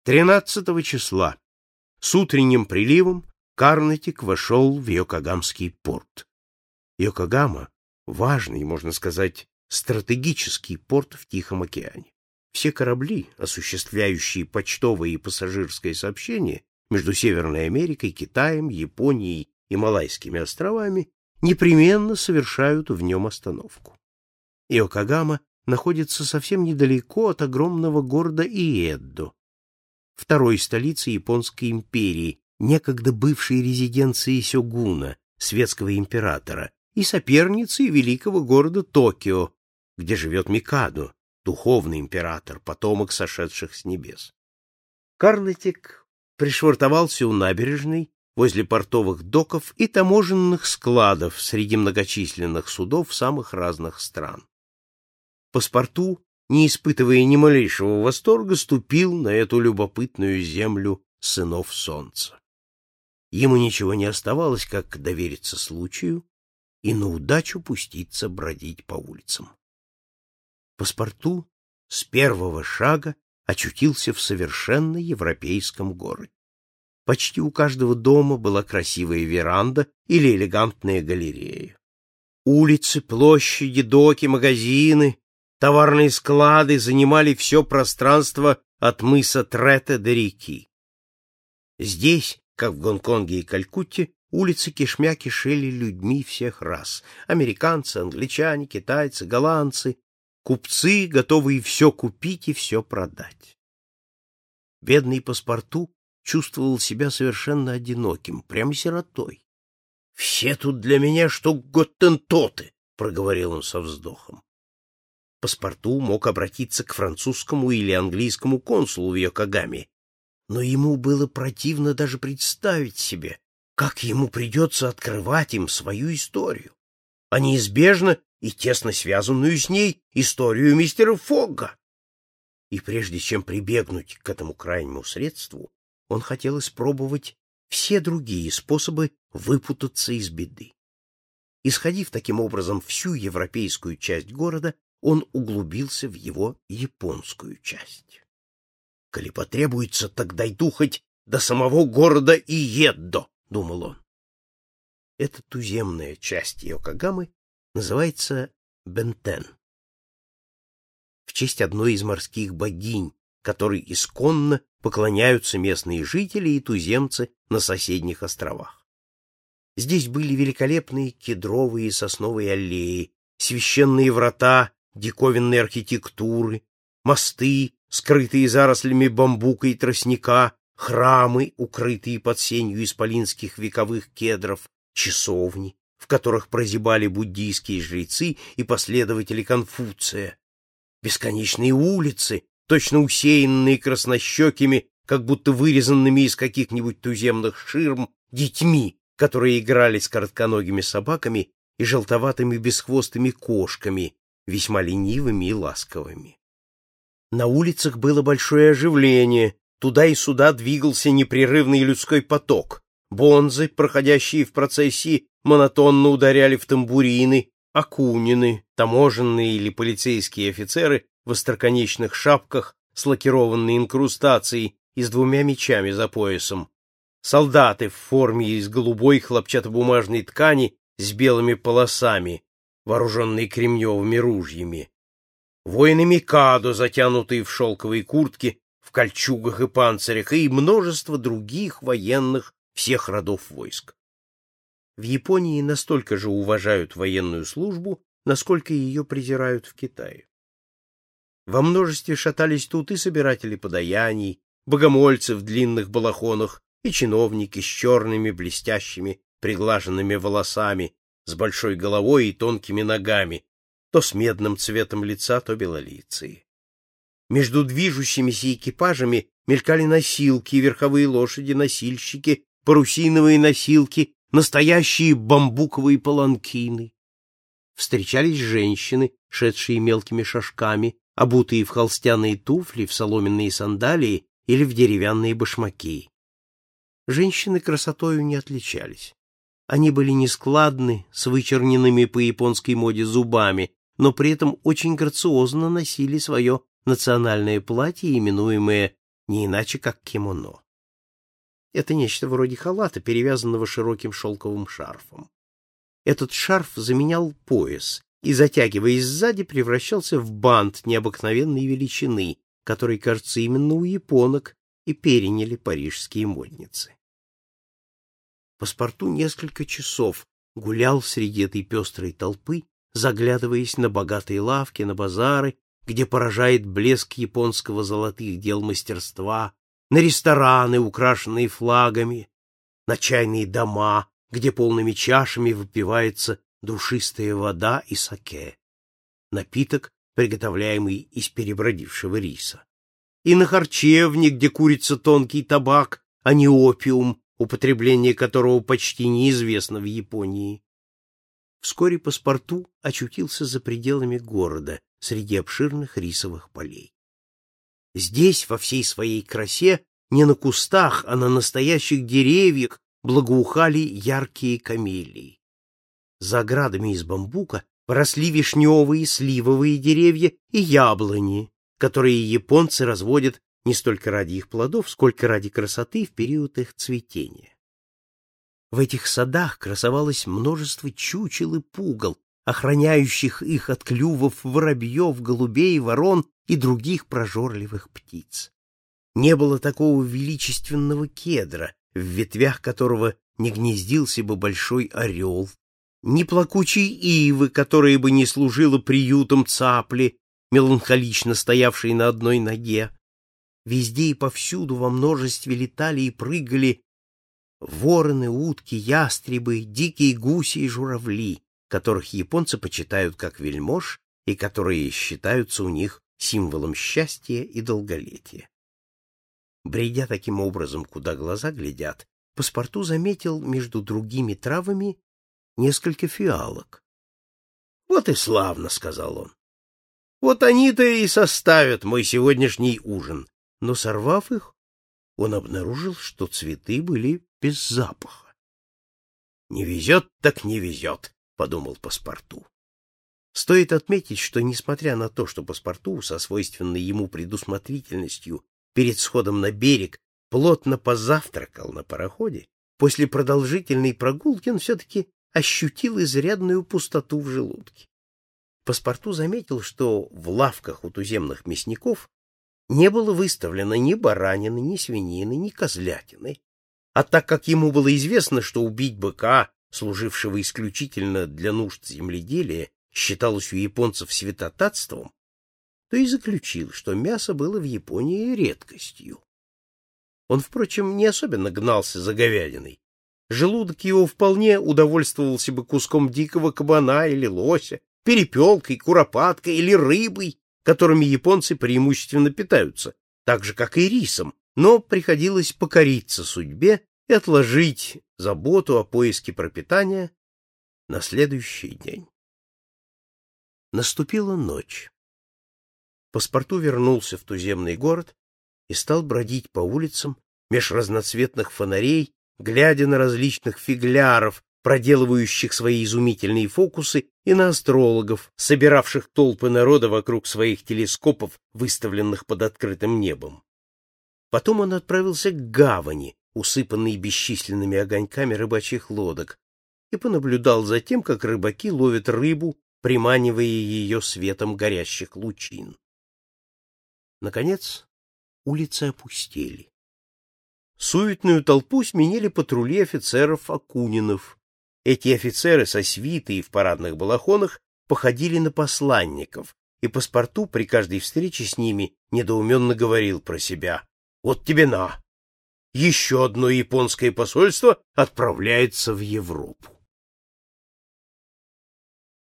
13 числа с утренним приливом Карнатик вошел в Йокогамский порт. Йокогама — важный, можно сказать, стратегический порт в Тихом океане. Все корабли, осуществляющие почтовое и пассажирское сообщение между Северной Америкой, Китаем, Японией и Малайскими островами, непременно совершают в нем остановку. Йокогама находится совсем недалеко от огромного города Иэддо, второй столицы Японской империи, некогда бывшей резиденцией сёгуна, светского императора, и соперницей великого города Токио, где живет Микадо, духовный император, потомок сошедших с небес. Карнатик пришвартовался у набережной, возле портовых доков и таможенных складов среди многочисленных судов самых разных стран. Паспорту, не испытывая ни малейшего восторга, ступил на эту любопытную землю сынов солнца. Ему ничего не оставалось, как довериться случаю и на удачу пуститься бродить по улицам. Паспорту с первого шага очутился в совершенно европейском городе. Почти у каждого дома была красивая веранда или элегантная галерея. Улицы, площади, доки, магазины, товарные склады занимали все пространство от мыса Трета до реки. Здесь, как в Гонконге и Калькутте, улицы кишмя кишели людьми всех рас: американцы, англичане, китайцы, голландцы, купцы, готовые все купить и все продать. Бедный паспорту чувствовал себя совершенно одиноким, прямо сиротой. — Все тут для меня что готтентоты, — проговорил он со вздохом. Паспорту мог обратиться к французскому или английскому консулу в Йокогаме, но ему было противно даже представить себе, как ему придется открывать им свою историю, а неизбежно и тесно связанную с ней историю мистера Фогга. И прежде чем прибегнуть к этому крайнему средству, он хотел испробовать все другие способы выпутаться из беды. Исходив таким образом всю европейскую часть города, он углубился в его японскую часть. «Коли потребуется, так дойду хоть до самого города Иэддо», — думал он. Эта туземная часть Йокогамы называется Бентен, в честь одной из морских богинь, которой исконно поклоняются местные жители и туземцы на соседних островах. Здесь были великолепные кедровые и сосновые аллеи, священные врата диковинной архитектуры, мосты, скрытые зарослями бамбука и тростника, храмы, укрытые под сенью исполинских вековых кедров, часовни, в которых прозябали буддийские жрецы и последователи Конфуция, бесконечные улицы, точно усеянные краснощекими, как будто вырезанными из каких-нибудь туземных ширм, детьми, которые играли с коротконогими собаками и желтоватыми бесхвостыми кошками, весьма ленивыми и ласковыми. На улицах было большое оживление, туда и сюда двигался непрерывный людской поток. Бонзы, проходящие в процессии, монотонно ударяли в тамбурины, акунины, таможенные или полицейские офицеры в остроконечных шапках с лакированной инкрустацией и с двумя мечами за поясом, солдаты в форме из голубой хлопчатобумажной ткани с белыми полосами, вооруженные кремневыми ружьями, воины Микадо, затянутые в шелковые куртки, в кольчугах и панцирях, и множество других военных всех родов войск. В Японии настолько же уважают военную службу, насколько ее презирают в Китае. Во множестве шатались тут и собиратели подаяний, богомольцы в длинных балахонах, и чиновники с черными блестящими приглаженными волосами, с большой головой и тонкими ногами, то с медным цветом лица, то белолицые. Между движущимися экипажами мелькали носилки, верховые лошади, носильщики, парусиновые носилки, настоящие бамбуковые паланкины. Встречались женщины, шедшие мелкими шажками, обутые в холстяные туфли, в соломенные сандалии или в деревянные башмаки. Женщины красотою не отличались. Они были нескладны, с вычерненными по японской моде зубами, но при этом очень грациозно носили свое национальное платье, именуемое не иначе как кимоно. Это нечто вроде халата, перевязанного широким шелковым шарфом. Этот шарф заменял пояс и, затягиваясь сзади, превращался в бант необыкновенной величины, который, кажется, именно у японок и переняли парижские модницы. Паспарту несколько часов гулял среди этой пестрой толпы, заглядываясь на богатые лавки, на базары, где поражает блеск японского золотых дел мастерства, на рестораны, украшенные флагами, на чайные дома, где полными чашами выпивается душистая вода и саке, напиток, приготовляемый из перебродившего риса, и на харчевне, где курится тонкий табак, а не опиум, употребление которого почти неизвестно в Японии. Вскоре Паспарту очутился за пределами города, среди обширных рисовых полей. Здесь, во всей своей красе, не на кустах, а на настоящих деревьях благоухали яркие камелии. За оградами из бамбука росли вишневые, сливовые деревья и яблони, которые японцы разводят не столько ради их плодов, сколько ради красоты в период их цветения. В этих садах красовалось множество чучел и пугал, охраняющих их от клювов воробьев, голубей, ворон и других прожорливых птиц. Не было такого величественного кедра, в ветвях которого не гнездился бы большой орел, ни плакучей ивы, которая бы не служила приютом цапли, меланхолично стоявшей на одной ноге. Везде и повсюду во множестве летали и прыгали вороны, утки, ястребы, дикие гуси и журавли, которых японцы почитают как вельмож и которые считаются у них символом счастья и долголетия. Бредя таким образом, куда глаза глядят, Паспарту заметил между другими травами несколько фиалок. — Вот и славно, — сказал он. — Вот они-то и составят мой сегодняшний ужин. Но, сорвав их, он обнаружил, что цветы были без запаха. — Не везет так не везет, — подумал Паспарту. Стоит отметить, что, несмотря на то, что Паспарту со свойственной ему предусмотрительностью перед сходом на берег плотно позавтракал на пароходе, после продолжительной прогулки он все-таки ощутил изрядную пустоту в желудке. Паспарту заметил, что в лавках у туземных мясников не было выставлено ни баранины, ни свинины, ни козлятины, а так как ему было известно, что убить быка, служившего исключительно для нужд земледелия, считалось у японцев святотатством, то и заключил, что мясо было в Японии редкостью. Он, впрочем, не особенно гнался за говядиной. Желудок его вполне удовольствовался бы куском дикого кабана или лося, перепелкой, куропаткой или рыбой, которыми японцы преимущественно питаются, так же, как и рисом, но приходилось покориться судьбе и отложить заботу о поиске пропитания на следующий день. Наступила ночь. Паспарту вернулся в туземный город и стал бродить по улицам меж разноцветных фонарей, глядя на различных фигляров, проделывающих свои изумительные фокусы, и на астрологов, собиравших толпы народа вокруг своих телескопов, выставленных под открытым небом. Потом он отправился к гавани, усыпанной бесчисленными огоньками рыбачьих лодок, и понаблюдал за тем, как рыбаки ловят рыбу, приманивая ее светом горящих лучин. Наконец, улицы опустели. Суетную толпу сменили патрули офицеров Акунинов. Эти офицеры со свитой и в парадных балахонах походили на посланников, и Паспарту при каждой встрече с ними недоуменно говорил про себя: «Вот тебе на! Еще одно японское посольство отправляется в Европу».